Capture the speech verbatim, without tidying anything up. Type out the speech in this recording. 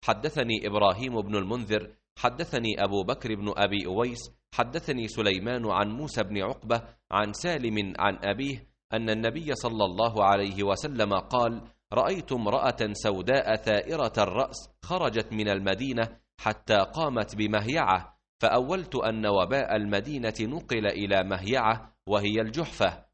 حدثني إبراهيم بن المنذر حدثني أبو بكر بن أبي أويس حدثني سليمان عن موسى بن عقبة عن سالم عن أبيه أن النبي صلى الله عليه وسلم قال: رأيت امرأة سوداء ثائرة الرأس خرجت من المدينة حتى قامت بمهيعة، فأولت أن وباء المدينة نقل إلى مهيعة وهي الجحفة،